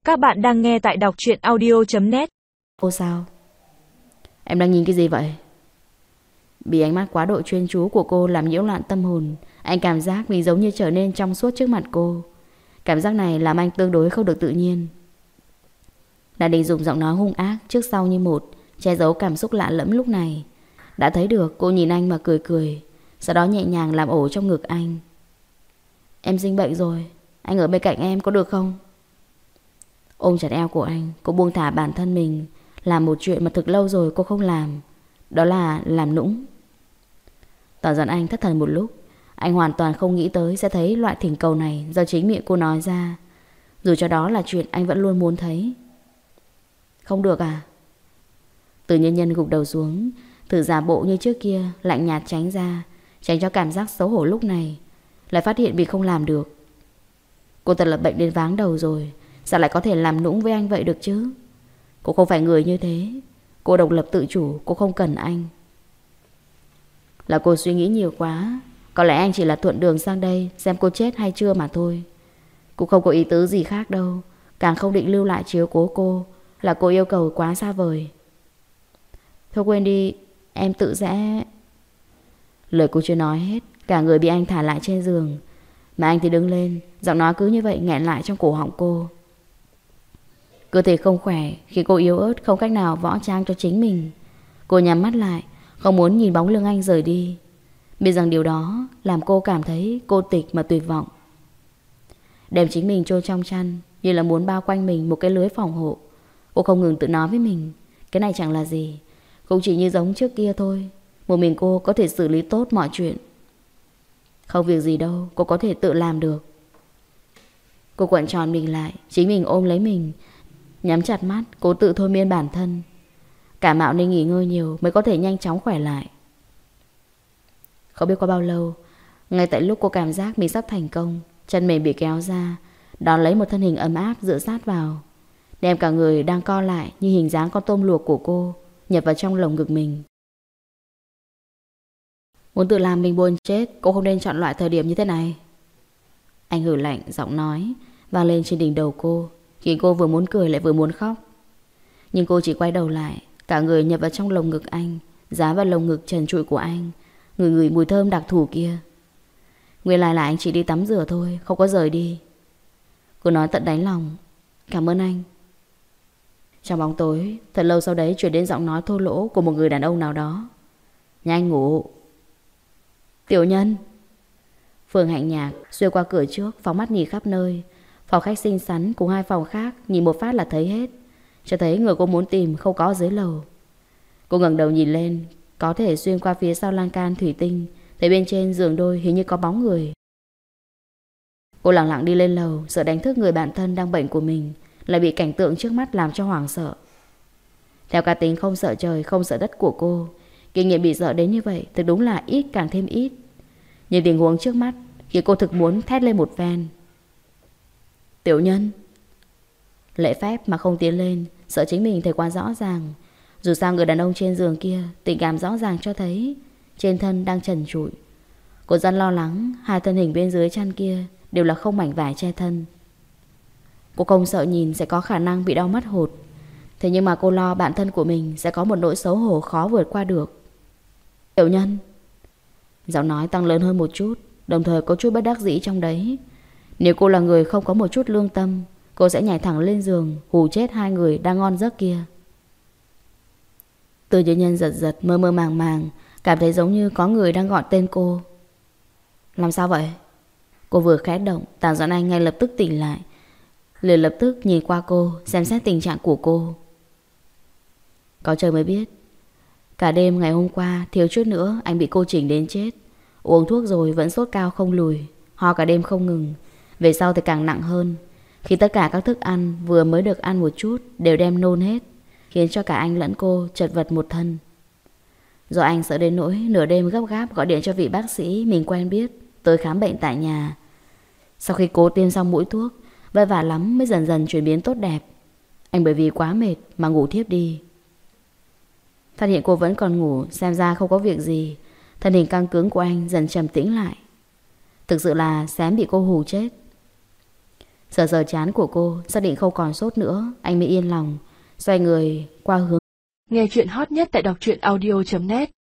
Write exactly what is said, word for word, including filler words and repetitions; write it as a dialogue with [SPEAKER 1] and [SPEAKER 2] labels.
[SPEAKER 1] Các bạn đang nghe tại đọc truyện audio chấm net.
[SPEAKER 2] Ô sao? Em đang nhìn cái gì vậy? Bị ánh mắt quá độ chuyên chú của cô làm nhiễu loạn tâm hồn. Anh cảm giác mình giống như trở nên trong suốt trước mặt cô. Cảm giác này làm anh tương đối không được tự nhiên. Đã định dùng giọng nói hung ác trước sau như một, che giấu cảm xúc lạ lẫm lúc này. Đã thấy được cô nhìn anh mà cười cười, sau đó nhẹ nhàng làm ổ trong ngực anh. Em sinh bệnh rồi, anh ở bên cạnh em có được không? Ôm chặt eo của anh, cô buông thả bản thân mình, làm một chuyện mà thực lâu rồi cô không làm. Đó là làm nũng. Tỏ giận anh thất thần một lúc. Anh hoàn toàn không nghĩ tới sẽ thấy loại thỉnh cầu này do chính miệng cô nói ra. Dù cho đó là chuyện anh vẫn luôn muốn thấy. Không được à? Từ nhân nhân gục đầu xuống, thử giả bộ như trước kia, lạnh nhạt tránh ra, tránh cho cảm giác xấu hổ lúc này. Lại phát hiện vì không làm được. Cô thật là bệnh đến váng đầu rồi. Sao lại có thể làm nũng với anh vậy được chứ? Cô không phải người như thế. Cô độc lập tự chủ, cô không cần anh. Là cô suy nghĩ nhiều quá. Có lẽ anh chỉ là thuận đường sang đây xem cô chết hay chưa mà thôi. Cũng không có ý tứ gì khác đâu. Càng không định lưu lại chiếu cố cô. Là cô yêu cầu quá xa vời. Thôi quên đi, em tự sẽ... Lời cô chưa nói hết, cả người bị anh thả lại trên giường. Mà anh thì đứng lên, giọng nói cứ như vậy nghẹn lại trong cổ họng cô. Cơ thể không khỏe khi cô yếu ớt không cách nào võ trang cho chính mình. Cô nhắm mắt lại, không muốn nhìn bóng lưng anh rời đi. Biết rằng điều đó làm cô cảm thấy cô tịch mà tuyệt vọng. Đem chính mình chôn trong chăn, như là muốn bao quanh mình một cái lưới phòng hộ. Cô không ngừng tự nói với mình, cái này chẳng là gì, cũng chỉ như giống trước kia thôi. Một mình cô có thể xử lý tốt mọi chuyện. Không việc gì đâu, cô có thể tự làm được. Cô quặn tròn mình lại, chính mình ôm lấy mình, nhắm chặt mắt, cố tự thôi miên bản thân. Cảm mạo nên nghỉ ngơi nhiều mới có thể nhanh chóng khỏe lại. Không biết qua bao lâu, ngay tại lúc cô cảm giác mình sắp thành công, chân mềm bị kéo ra, đón lấy một thân hình ấm áp dựa sát vào, đem cả người đang co lại như hình dáng con tôm luộc của cô nhập vào trong lồng ngực mình. Muốn tự làm mình buồn chết, cô không nên chọn loại thời điểm như thế này. Anh hử lạnh, giọng nói vang lên trên đỉnh đầu cô, khiến cô vừa muốn cười lại vừa muốn khóc. Nhưng cô chỉ quay đầu lại, cả người nhập vào trong lồng ngực anh, dán vào lồng ngực trần trụi của anh, ngửi ngửi mùi thơm đặc thù kia. Nguyên lai là anh chỉ đi tắm rửa thôi, không có rời đi. Cô nói tận đáy lòng, cảm ơn anh. Trong bóng tối, thật lâu sau đấy chuyển đến giọng nói thô lỗ của một người đàn ông nào đó. Nhanh ngủ. Tiểu Nhân. Phương Hạnh Nhạc xuyên qua cửa trước, phóng mắt nhìn khắp nơi. Phòng khách xinh xắn cùng hai phòng khác nhìn một phát là thấy hết, cho thấy người cô muốn tìm không có dưới lầu. Cô ngẩng đầu nhìn lên, có thể xuyên qua phía sau lan can thủy tinh, thấy bên trên giường đôi hình như có bóng người. Cô lặng lặng đi lên lầu, sợ đánh thức người bạn thân đang bệnh của mình, lại bị cảnh tượng trước mắt làm cho hoảng sợ. Theo cá tính không sợ trời không sợ đất của cô, kinh nghiệm bị sợ đến như vậy thực đúng là ít càng thêm ít. Nhưng tình huống trước mắt khiến cô thực muốn thét lên một phen. Tiểu Nhân. Lễ phép mà không tiến lên, sợ chính mình thấy quá rõ ràng. Dù sao người đàn ông trên giường kia tình cảm rõ ràng cho thấy trên thân đang trần trụi. Cô rất lo lắng hai thân hình bên dưới chăn kia đều là không mảnh vải che thân. Cô không sợ nhìn sẽ có khả năng bị đau mất hột. Thế nhưng mà cô lo bản thân của mình sẽ có một nỗi xấu hổ khó vượt qua được. Tiểu Nhân. Giọng nói tăng lớn hơn một chút, đồng thời có chút bất đắc dĩ trong đấy. Nếu cô là người không có một chút lương tâm, cô sẽ nhảy thẳng lên giường hù chết hai người đang ngon giấc kia. Từ Nhân Nhân giật giật mơ mơ màng màng, cảm thấy giống như có người đang gọi tên cô. Làm sao vậy? Cô vừa khẽ động, Tào Doãn Anh ngay lập tức tỉnh lại, liền lập tức nhìn qua cô, xem xét tình trạng của cô. Có trời mới biết, cả đêm ngày hôm qua thiếu chút nữa anh bị cô chỉnh đến chết. Uống thuốc rồi vẫn sốt cao không lùi, ho cả đêm không ngừng. Về sau thì càng nặng hơn, khi tất cả các thức ăn vừa mới được ăn một chút đều đem nôn hết, khiến cho cả anh lẫn cô chật vật một thân. Do anh sợ đến nỗi nửa đêm gấp gáp gọi điện cho vị bác sĩ mình quen biết tới khám bệnh tại nhà. Sau khi cô tiêm xong mũi thuốc, vất vả lắm mới dần dần chuyển biến tốt đẹp. Anh bởi vì quá mệt mà ngủ thiếp đi. Phát hiện cô vẫn còn ngủ, xem ra không có việc gì, thân hình căng cứng của anh dần trầm tĩnh lại. Thực sự là xém bị cô hù chết. Sờ sờ trán của cô, xác định không còn sốt nữa, anh mới yên lòng. Xoay người qua hướng.
[SPEAKER 1] Nghe chuyện hot nhất tại đọc truyện audio chấm net.